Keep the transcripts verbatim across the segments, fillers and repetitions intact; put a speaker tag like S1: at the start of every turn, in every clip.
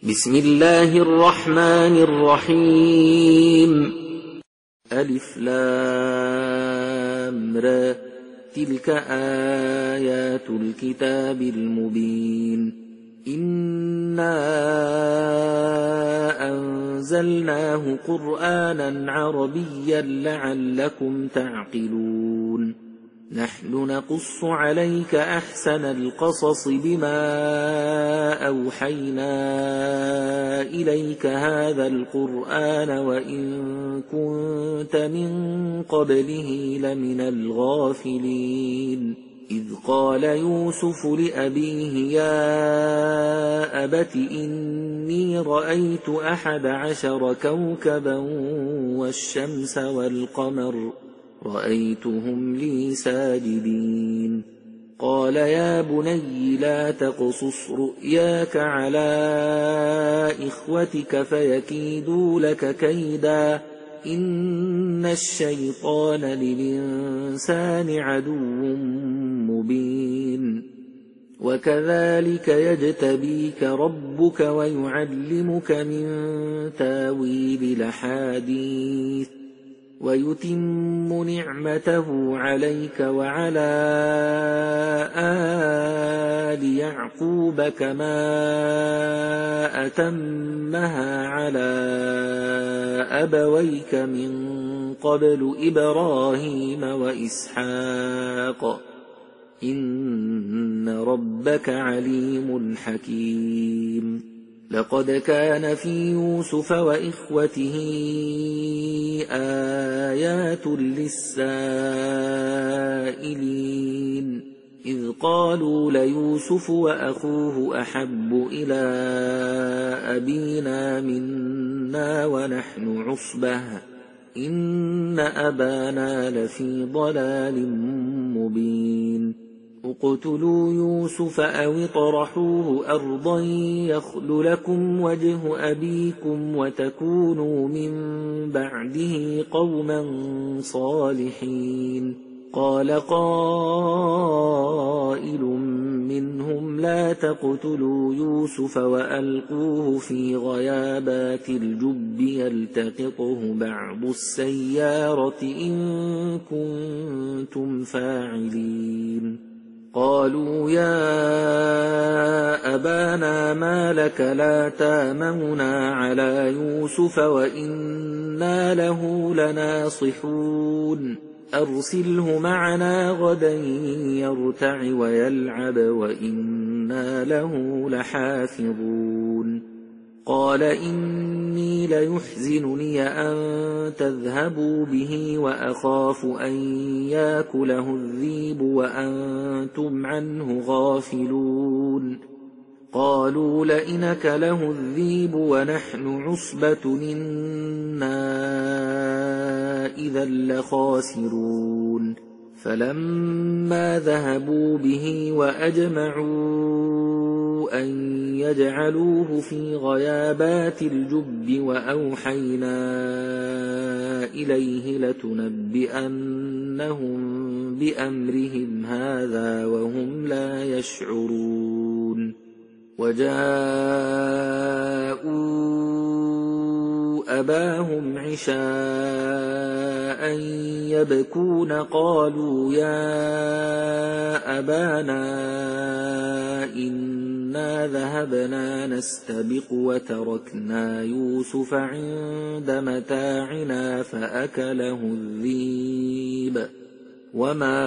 S1: بسم الله الرحمن الرحيم. ألف لام را، تلك آيات الكتاب المبين. إنا أنزلناه قرآنا عربيا لعلكم تعقلون. نحن نقص عليك أحسن القصص بما أوحينا إليك هذا القرآن وإن كنت من قبله لمن الغافلين. إذ قال يوسف لأبيه يا أبت إني رأيت أحد عشر كوكبا والشمس والقمر رأيتهم لي ساجدين. قال يا بني لا تقصص رؤياك على إخوتك فيكيدوا لك كيدا إن الشيطان للإنسان عدو مبين. وكذلك يجتبيك ربك ويعلمك من تاويل الأحاديث ويتم نعمته عليك وعلى آل يعقوب كما أتمها على أبويك من قبل إبراهيم وإسحاق إن ربك عليم حكيم. لقد كان في يوسف وإخوته آيات للسائلين إذ قالوا ليوسف وأخوه أحب إلى أبينا منا ونحن عصبة إن أبانا لفي ضلال مبين. اقتلوا يوسف أو اطرحوه أرضا يخل لكم وجه أبيكم وتكونوا من بعده قوما صالحين. قال قائل منهم لا تقتلوا يوسف وألقوه في غيابات الجب يلتقطه بعض السيارة إن كنتم فاعلين. قالوا يا أبانا ما لك لا تامننا على يوسف وإنا له لناصحون. أرسله معنا غدا يرتع ويلعب وإنا له لحافظون. قال إني ليحزنني أن تذهبوا به وأخاف أن يأكله الذئب وأنتم عنه غافلون. قالوا لئن أكله الذئب ونحن عصبة إنا إذا لخاسرون. فلما ذهبوا به وأجمعوا أن يجعلوه في غيابات الجب وأوحينا إليه لتنبئنهم بأمرهم هذا وهم لا يشعرون. وجاءوا أباهم عشاء يبكون قالوا يا أبانا إنا ذهبنا نستبق وتركنا يوسف عند متاعنا فأكله الذئب وما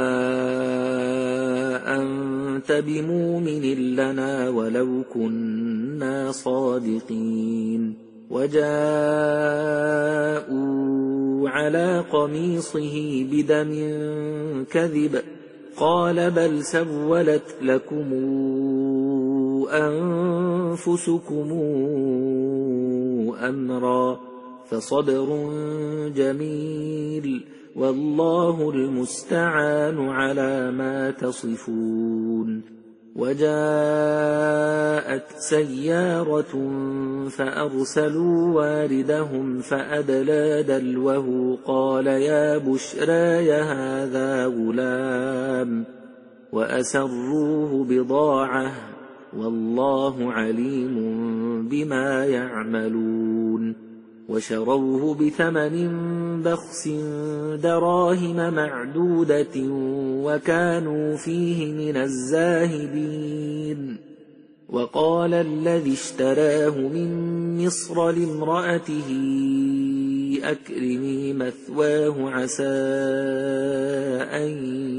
S1: أنت بمؤمن لنا ولو كنا صادقين. وجاءوا على قميصه بدم كذب قال بل سولت لكم أنفسكم أمرا فصبر جميل والله المستعان على ما تصفون. وجاءت سيارة فأرسلوا واردهم فأدلى دلوه قال يا بشرى هذا غلام وأسروه بضاعة والله عليم بما يعملون وشروه بثمن بخس دراهم معدودة وكانوا فيه من الزاهدين وقال الذي اشتراه من مصر لامرأته أكرمي مثواه عسى أن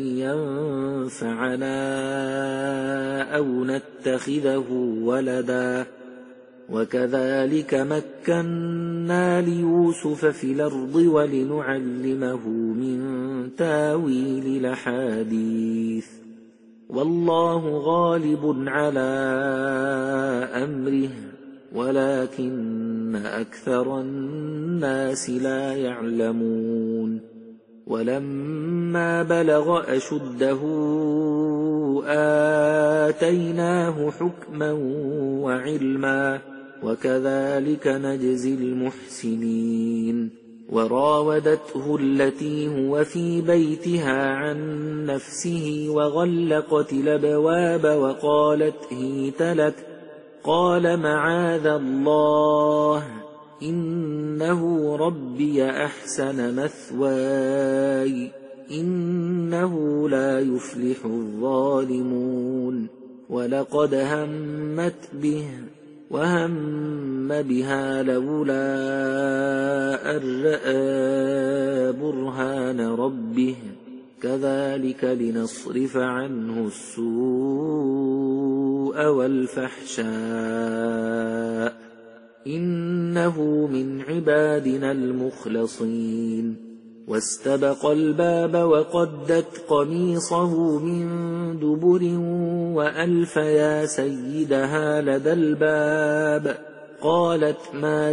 S1: ينفعنا أو نتخذه ولدا وكذلك مكنا ليوسف في الأرض ولنعلمه من تاويل الأحاديث والله غالب على أمره ولكن أكثر الناس لا يعلمون ولما بلغ أشده آتيناه حكما وعلما وكذلك نجزي المحسنين وراودته التي هو في بيتها عن نفسه وغلقت الأبواب وقالت هيت لك قال معاذ الله إنه ربي أحسن مثواي إنه لا يفلح الظالمون ولقد همت به وهم بها لولا أن رأى برهان ربه كذلك لنصرف عنه السوء والفحشاء إنه من عبادنا المخلصين واستبق الباب وقدت قميصه من دبر وألف يا سيدها لدى الباب قالت ما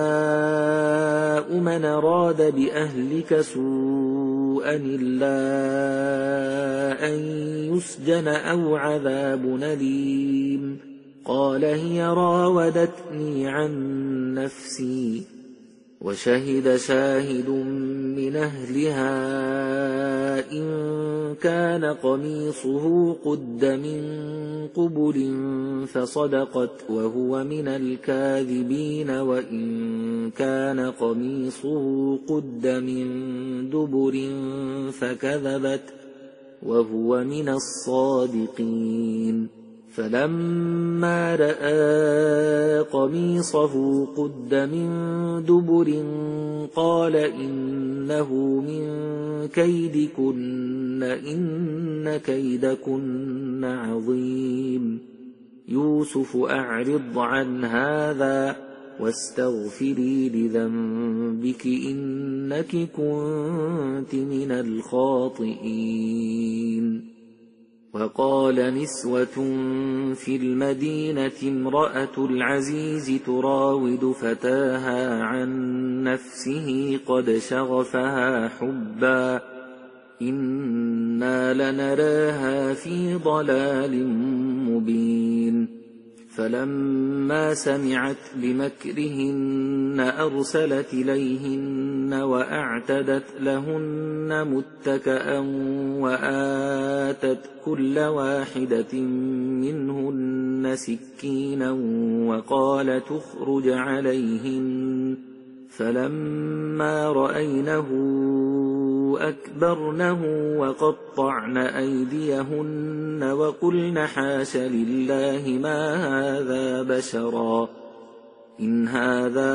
S1: جزاء من أراد بأهلك سوءا إلا أن يسجن أو عذاب أليم قال هي راودتني عن نفسي وشهد شاهد من أهلها إن كان قميصه قد من قبل فصدقت وهو من الكاذبين وإن كان قميصه قد من دبر فكذبت وهو من الصادقين فلما رأى قميصه قد من دبر قال إنه من كيدكن إن كيدكن عظيم يوسف أعرض عن هذا واستغفري لذنبك إنك كنت من الخاطئين وقال نسوة في المدينة امرأة العزيز تراود فتاها عن نفسه قد شغفها حبا إنا لنراها في ضلال مبين فلما سمعت بمكرهن أرسلت إليهن وأعتدت لهن متكأ وآتت كل واحدة منهن سكينا وقال تخرج عليهن فلما رأينه أكبرنه وقطعن أيديهن وقلن حاش لله ما هذا بشرا إن هذا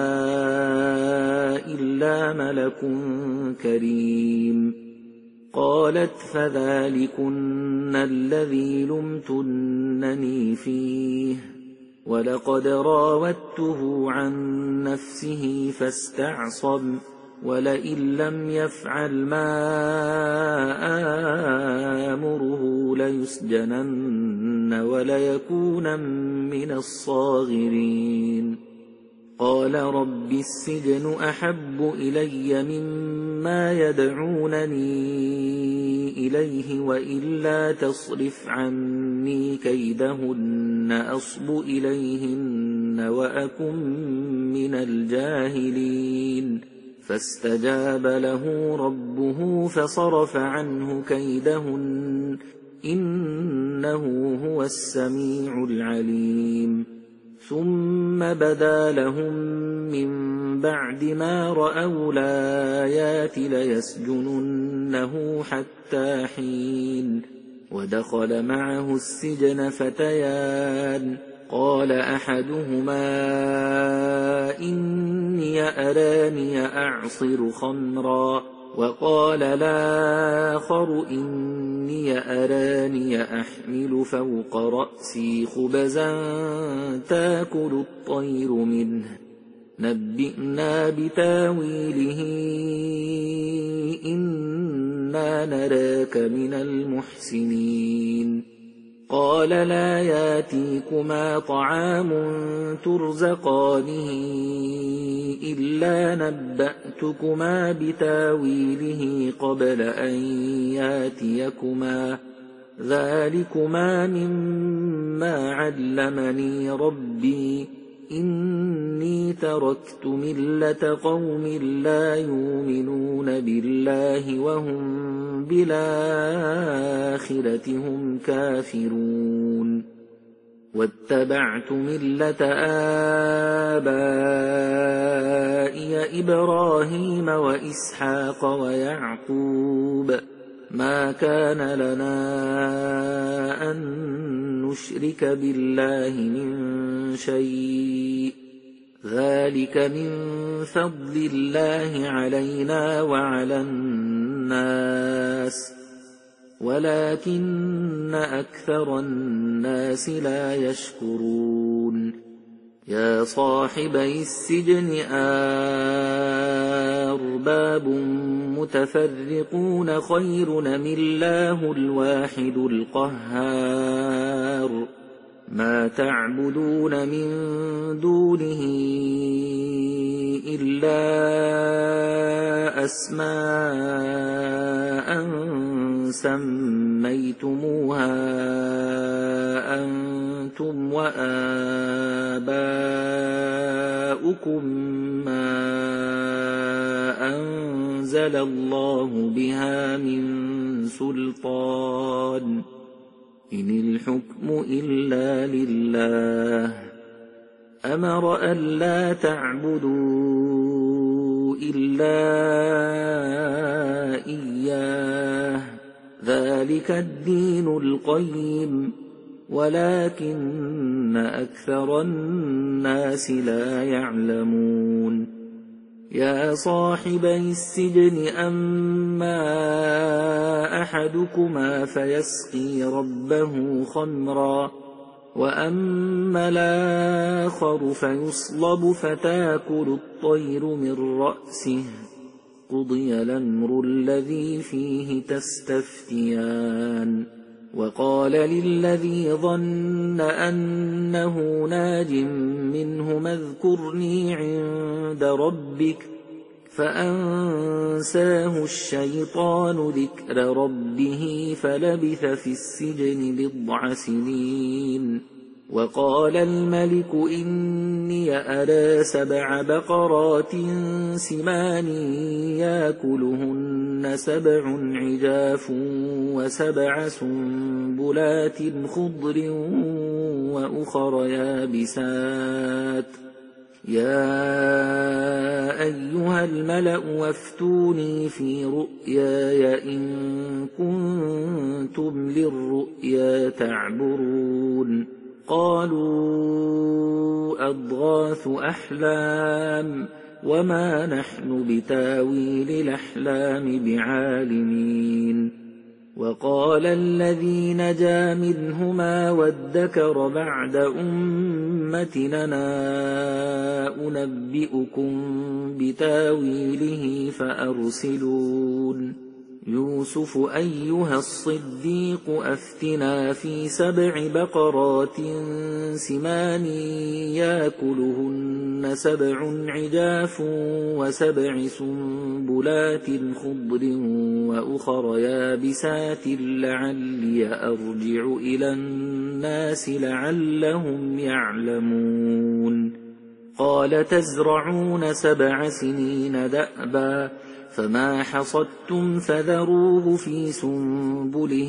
S1: إلا ملك كريم قالت فذلكن الذي لمتنني فيه ولقد راودته عن نفسه فاستعصم ولئن لم يفعل ما آمره ليسجنن وليكون من الصاغرين قال رب السجن أحب إلي مما يدعونني إليه وإلا تصرف عني كيدهن أصب إليهن وأكن من الجاهلين فاستجاب له ربه فصرف عنه كيدهن إنه هو السميع العليم ثم بدا لهم من بعد ما رأوا الآيات ليسجننه حتى حين ودخل معه السجن فتيان قال أحدهما إني أراني أعصر خمرا وقال الآخر إني أراني أحمل فوق رأسي خبزا تأكل الطير منه نبئنا بتاويله إنا نراك من المحسنين قال لا ياتيكما طعام ترزقانه إلا نبأتكما بتاويله قبل أن ياتيكما ذلكما مما علمني ربي إني تركت ملة قوم لا يؤمنون بالله وهم بالآخرة هم كافرون واتبعت ملة آبائي إبراهيم وإسحاق ويعقوب ما كان لنا أن نشرك بالله من شيء ذلك من فضل الله علينا وعلى الناس ولكن أكثر الناس لا يشكرون يا صاحبي السجن أرباب متفرقون خير أم الله الواحد القهار ما تعبدون من دونه إلا أسماء سميتموها أنتم وآباؤكم ما أنزل الله بها من سلطان إن الحكم إلا لله أمر ألا تعبدوا إلا إياه ذلك الدين القيم ولكن أكثر الناس لا يعلمون يا صاحبي السجن أما أحدكما فيسقي ربه خمرا وأما الآخر فيصلب فتأكل الطير من رأسه قضي الأمر الذي فيه تستفتيان وقال للذي ظن أنه ناج منهما اذكرني عند ربك فأنساه الشيطان ذكر ربه فلبث في السجن بضع سنين وقال الملك إني أرى سبع بقرات سمان يأكلهن سبع عجاف وسبع سنبلات خضر وأخر يابسات يا أيها الملأ وافتوني في رؤياي إن كنتم للرؤيا تعبرون قالوا أضغاث أحلام وما نحن بتاويل الأحلام بعالمين وقال الذي نجا منهما وادكر بعد أمتنا أنبئكم بتاويله فأرسلون يوسف أيها الصديق أفتنا في سبع بقرات سمان يأكلهن سبع عجاف وسبع سنبلات خضر وأخر يابسات لعلي أرجع إلى الناس لعلهم يعلمون قال تزرعون سبع سنين دأبا فما حصدتم فذروه في سنبله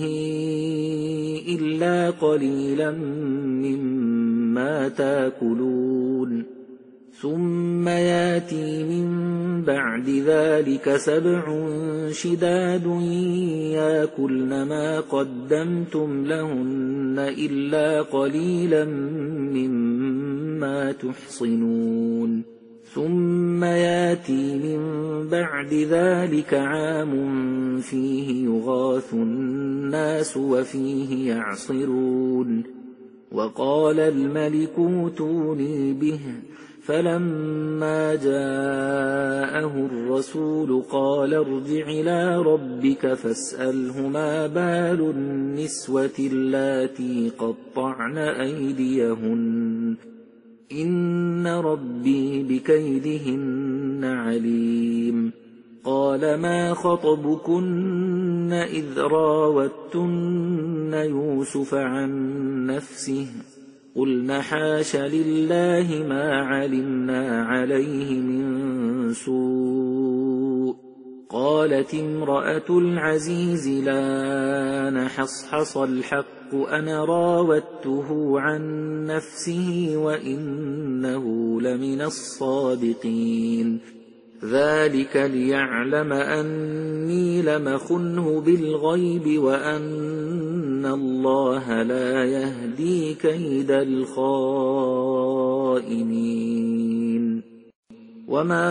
S1: إلا قليلا مما تاكلون ثم ياتي من بعد ذلك سبع شداد ياكلن ما قدمتم لهن إلا قليلا مما تحصنون ثم ياتي من بعد ذلك عام فيه يغاث الناس وفيه يعصرون وقال الملك اوتوني به فلما جاءه الرسول قال ارجع إلى ربك فاسأله ما بال النسوة اللاتي قطعن أيديهن إن ربي بكيدهن عليم قال ما خطبكن إذ راوتن يوسف عن نفسه قلن حاش لله ما علمنا عليه من سوء قالت امرأة العزيز لا نحصحص الحق أنا راودته عن نفسه وإنه لمن الصادقين ذلك ليعلم أني لم خنه بالغيب وأن الله لا يهدي كيد الخائنين وما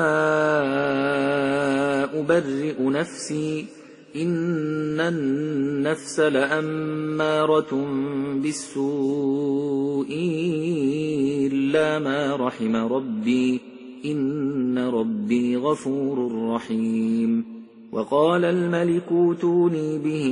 S1: أبرئ نفسي إن النفس لأمارة بالسوء إلا ما رحم ربي إن ربي غفور رحيم وقال الملك اوتوني به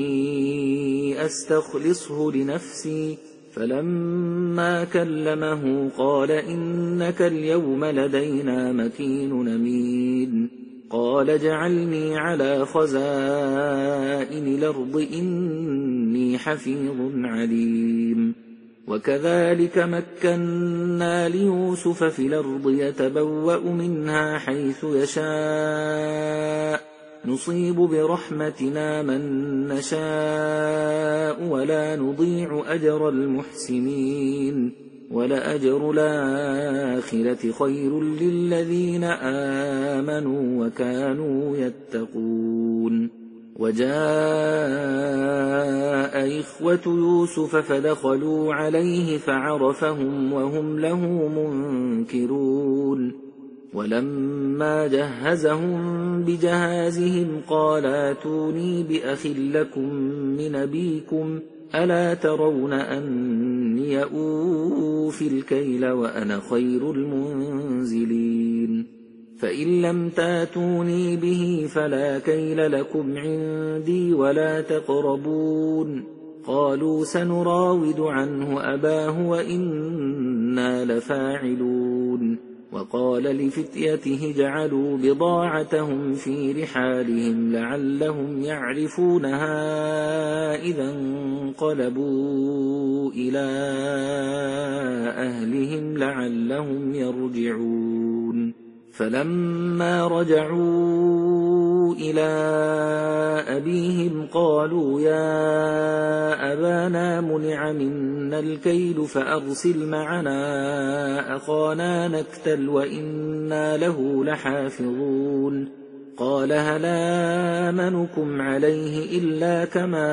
S1: أستخلصه لنفسي فلما كلمه قال إنك اليوم لدينا مكين أمين قال اجعلني على خزائن الأرض إني حفيظ عليم وكذلك مكنا ليوسف في الأرض يتبوأ منها حيث يشاء نصيب برحمتنا من نشاء ولا نضيع أجر المحسنين ولأجر الآخرة خير للذين آمنوا وكانوا يتقون وجاء إخوة يوسف فدخلوا عليه فعرفهم وهم له منكرون ولما جهزهم بجهازهم قال ائتوني بأخ لكم من أبيكم ألا ترون أني أوفي الكيل وأنا خير المنزلين فإن لم تاتوني به فلا كيل لكم عندي ولا تقربون قالوا سنراود عنه أباه وإنا لفاعلون وقال لفتيته جعلوا بضاعتهم في رحالهم لعلهم يعرفونها إذا انقلبوا إلى أهلهم لعلهم يرجعون فلما رجعوا إلى أبيهم قالوا يا أبانا منع منا الكيل فأرسل معنا أخانا نكتل وإنا له لحافظون قال هل آمنكم عليه إلا كما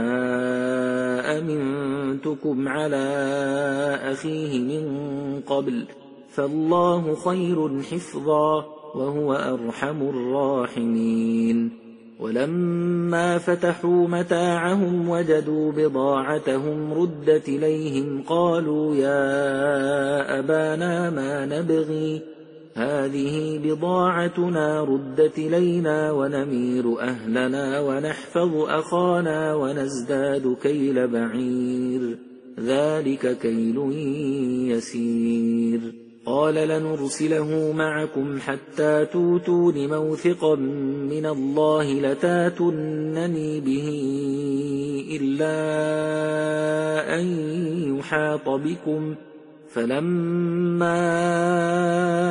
S1: أمنتكم على أخيه من قبل فالله خير حفظا وهو أرحم الراحمين ولما فتحوا متاعهم وجدوا بضاعتهم ردت إليهم قالوا يا أبانا ما نبغي هذه بضاعتنا ردت إلينا ونمير أهلنا ونحفظ أخانا ونزداد كيل بعير ذلك كيل يسير قال لنرسله معكم حتى توتون موثقا من الله لتاتونني به إلا أن يحاط بكم فلما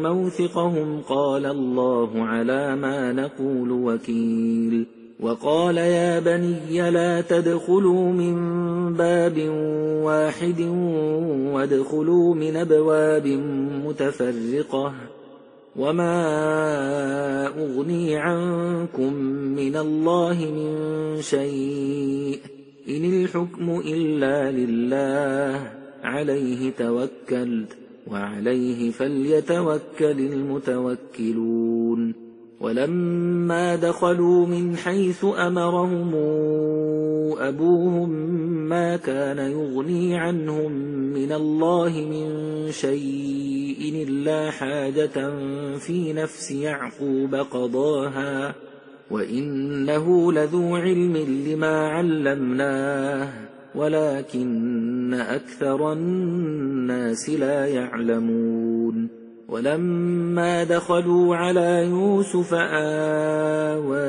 S1: موثقهم قال الله على ما نقول وكيل وقال يا بني لا تدخلوا من باب واحد وادخلوا من أبواب متفرقة وما أغني عنكم من الله من شيء إن الحكم إلا لله عليه توكلت وعليه فليتوكل المتوكلون ولما دخلوا من حيث أمرهم أبوهم ما كان يغني عنهم من الله من شيء إلا حاجة في نفس يعقوب قضاها وإنه لذو علم لما علمناه ولكن أكثر الناس لا يعلمون ولما دخلوا على يوسف آوى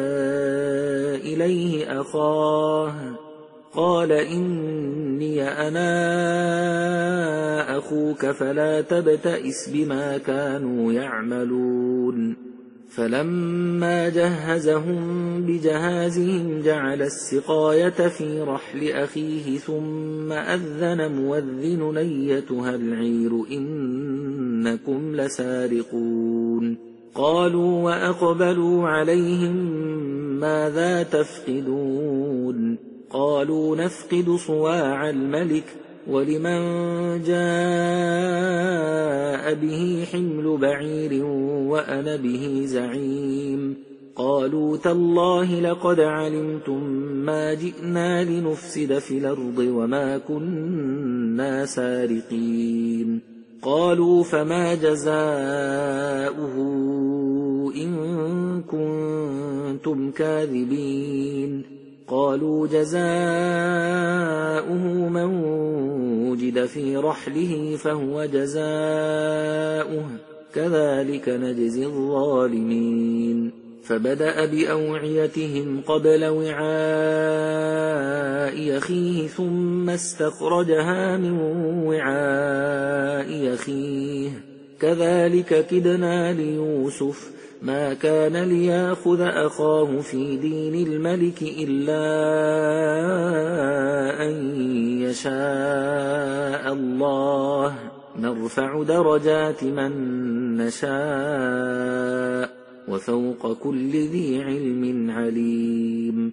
S1: إليه أخاه قال إني أنا أخوك فلا تبتئس بما كانوا يعملون فلما جهزهم بجهازهم جعل السقاية في رحل أخيه ثم أذن مؤذن أيتها العير إنكم لسارقون قالوا وأقبلوا عليهم ماذا تفقدون قالوا نفقد صواع الملك ولمن جاء به حمل بعير وأنا به زعيم قالوا تالله لقد علمتم ما جئنا لنفسد في الأرض وما كنا سارقين قالوا فما جزاؤه إن كنتم كاذبين قالوا جزاؤه من وجد في رحله فهو جزاؤه كذلك نجزي الظالمين فبدأ بأوعيتهم قبل وعاء أخيه ثم استخرجها من وعاء أخيه كذلك كدنا ليوسف ما كان ليأخذ أخاه في دين الملك إلا أن يشاء الله نرفع درجات من نشاء وفوق كل ذي علم عليم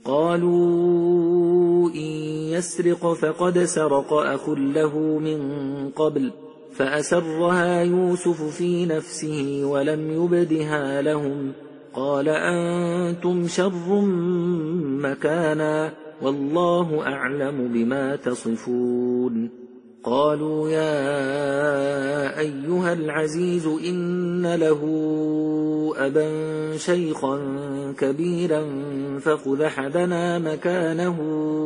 S1: قالوا إن يسرق فقد سرق أخ له من قبل فأسرها يوسف في نفسه ولم يبدها لهم قال أنتم شر مكانا والله أعلم بما تصفون قالوا يا أيها العزيز إن له أبا شيخا كبيرا فخذ أحدنا مكانه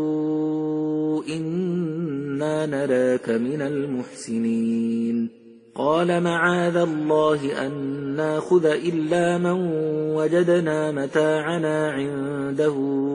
S1: إنا نراك من المحسنين قال معاذ الله أن ناخذ إلا من وجدنا متاعنا عنده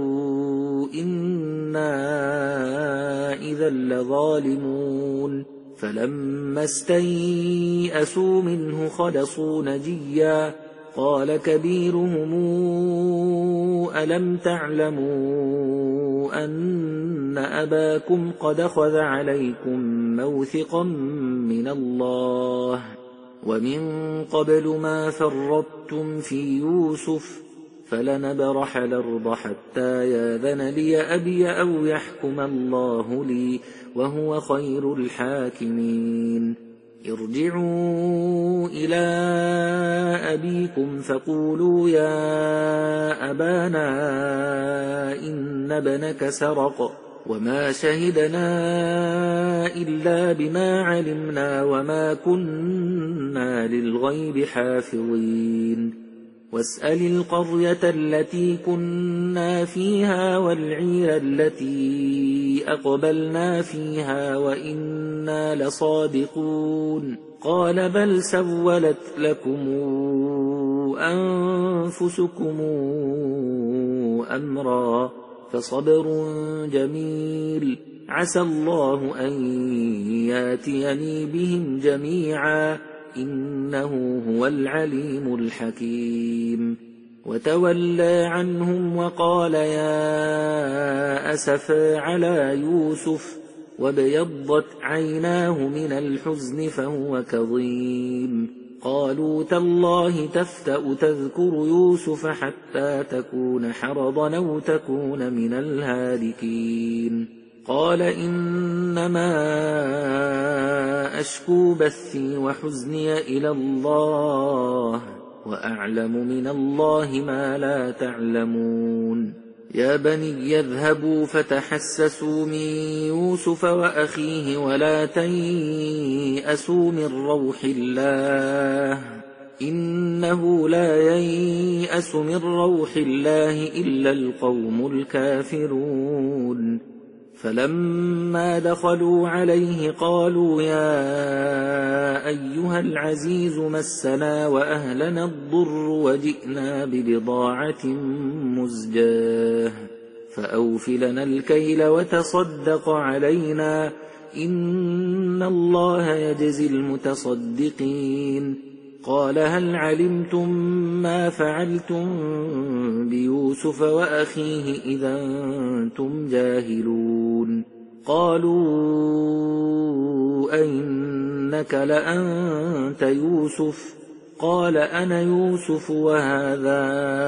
S1: إنا إذا لظالمون فلما استيئسوا منه خلصوا نجيا قال كبيرهم ألم تعلموا أن أباكم قد أخذ عليكم موثقا من الله ومن قبل ما فرطتم في يوسف فلنبرح الأرض حتى ياذن لي أبي أو يحكم الله لي وهو خير الحاكمين ارجعوا إلى أبيكم فقولوا يا أبانا إن ابنك سرق وما شهدنا إلا بما علمنا وما كنا للغيب حافظين واسأل القرية التي كنا فيها والعير التي أقبلنا فيها وإنا لصادقون قال بل سولت لكم أنفسكم أمرا فصبر جميل عسى الله أن ياتيني بهم جميعا إنه هو العليم الحكيم. وتولى عنهم وقال يا أسفا على يوسف وابيضت عيناه من الحزن فهو كظيم. قالوا تالله تفتأ تذكر يوسف حتى تكون حرضا أو تكون من الهالكين. قال إنما أشكو بثي وحزني إلى الله وأعلم من الله ما لا تعلمون. يا بني اذهبوا فتحسسوا من يوسف وأخيه ولا تيأسوا من روح الله إنه لا ييأس من روح الله إلا القوم الكافرون. فلما دخلوا عليه قالوا يا أيها العزيز مسنا وأهلنا الضر وجئنا ببضاعة مزجاة فأوف لنا الكيل وتصدق علينا إن الله يجزي المتصدقين. قال هل علمتم ما فعلتم بيوسف وأخيه إذا أنتم جاهلون؟ قالوا أئنك لأنت يوسف؟ قال أنا يوسف وهذا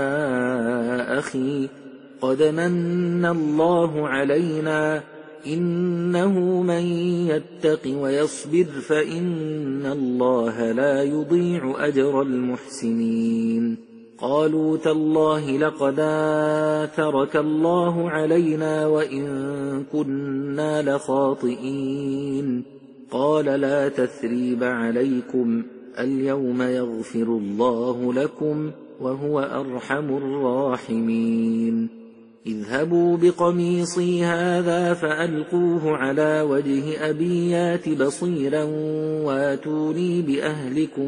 S1: أخي قد من الله علينا إنه من يتق ويصبر فإن الله لا يضيع أجر المحسنين. قالوا تالله لقد آثرك الله علينا وإن كنا لخاطئين. قال لا تثريب عليكم اليوم يغفر الله لكم وهو أرحم الراحمين. اذهبوا بقميصي هذا فألقوه على وجه أبي يات بصيرا واتوني بأهلكم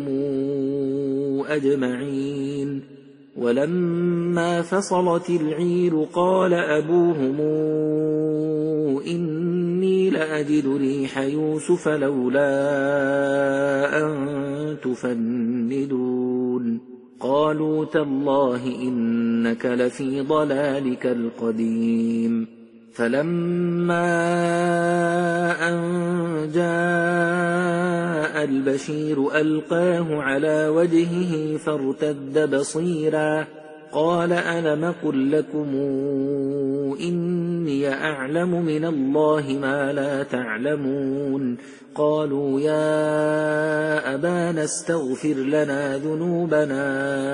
S1: أجمعين. ولما فصلت العير قال أبوهم إني لأجد ريح يوسف لولا أن تفندون. قالوا تالله إنك لفي ضلالك القديم. فلما أن جاء البشير ألقاه على وجهه فارتد بصيرا قال ألم قل لكم إني أعلم من الله ما لا تعلمون. قالوا يا أبانا استغفر لنا ذنوبنا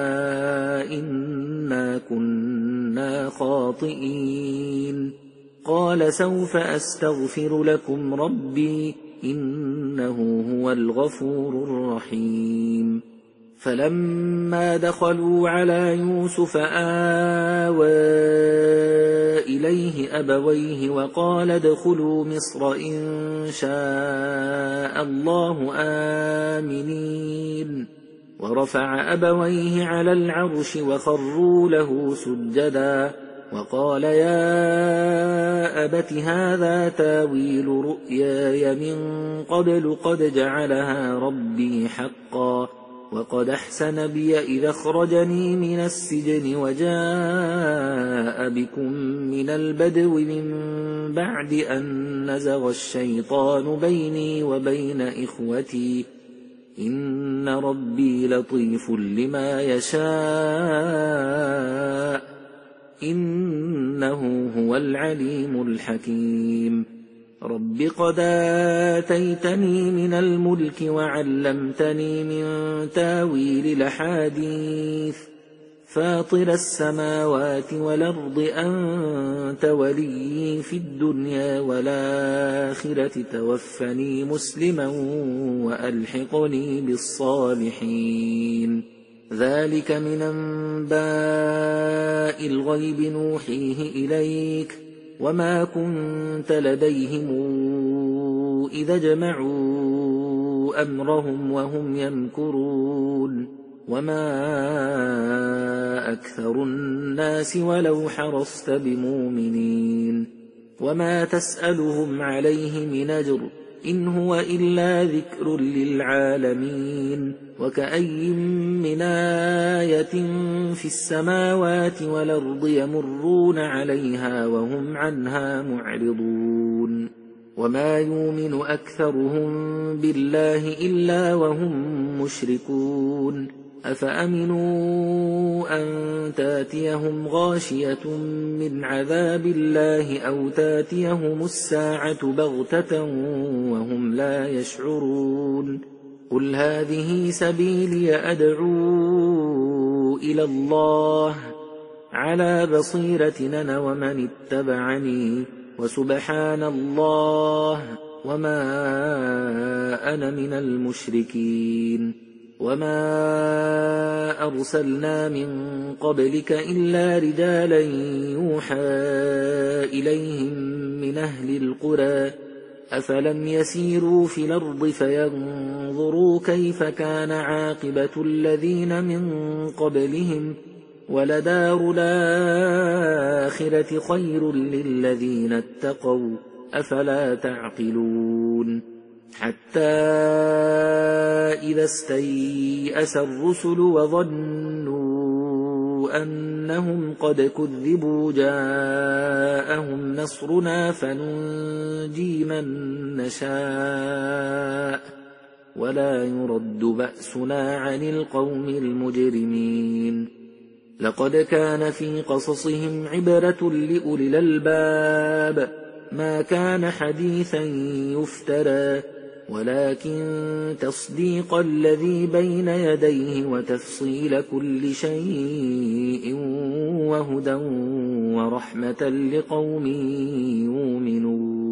S1: إنا كنا خاطئين. قال سوف أستغفر لكم ربي إنه هو الغفور الرحيم. فلما دخلوا على يوسف آوى إليه أبويه وقال ادخلوا مصر إن شاء الله آمنين. ورفع أبويه على العرش وخروا له سجدا وقال يا أبت هذا تاويل رؤياي من قبل قد جعلها ربي حقا وقد أحسن بي إذا أخرجني من السجن وجاء بكم من البدو من بعد أن نزغ الشيطان بيني وبين إخوتي إن ربي لطيف لما يشاء إنه هو العليم الحكيم. رب قد آتيتني من الملك وعلمتني من تاويل الأحاديث فاطر السماوات والأرض أنت ولي في الدنيا والآخرة توفني مسلما وألحقني بالصالحين. ذلك من أنباء الغيب نوحيه إليك وما كنت لديهم إذا جمعوا أمرهم وهم يمكرون وما أكثر الناس ولو حرصت بمؤمنين وما تسألهم عليه من أجر إن هو إلا ذكر للعالمين وكأي من آية في السماوات والأرض يمرون عليها وهم عنها معرضون وما يؤمن أكثرهم بالله إلا وهم مشركون أفأمنوا أن تاتيهم غاشية من عذاب الله أو تاتيهم الساعة بغتة وهم لا يشعرون قل هذه سبيلي أدعو إلى الله على بصيرة أنا ومن اتبعني وسبحان الله وما أنا من المشركين وما أرسلنا من قبلك إلا رجالا يوحى إليهم من أهل القرى أفلم يسيروا في الأرض فينظروا كيف كان عاقبة الذين من قبلهم ولدار الآخرة خير للذين اتقوا أفلا تعقلون حتى إذا استيأس الرسل وظنوا أنهم قد كذبوا جاءهم نصرنا فننجي من نشاء ولا يرد بأسنا عن القوم المجرمين لقد كان في قصصهم عبرة لأولي الألباب ما كان حديثا يفترى ولكن تصديق الذي بين يديه وتفصيل كل شيء وهدى ورحمة لقوم يؤمنون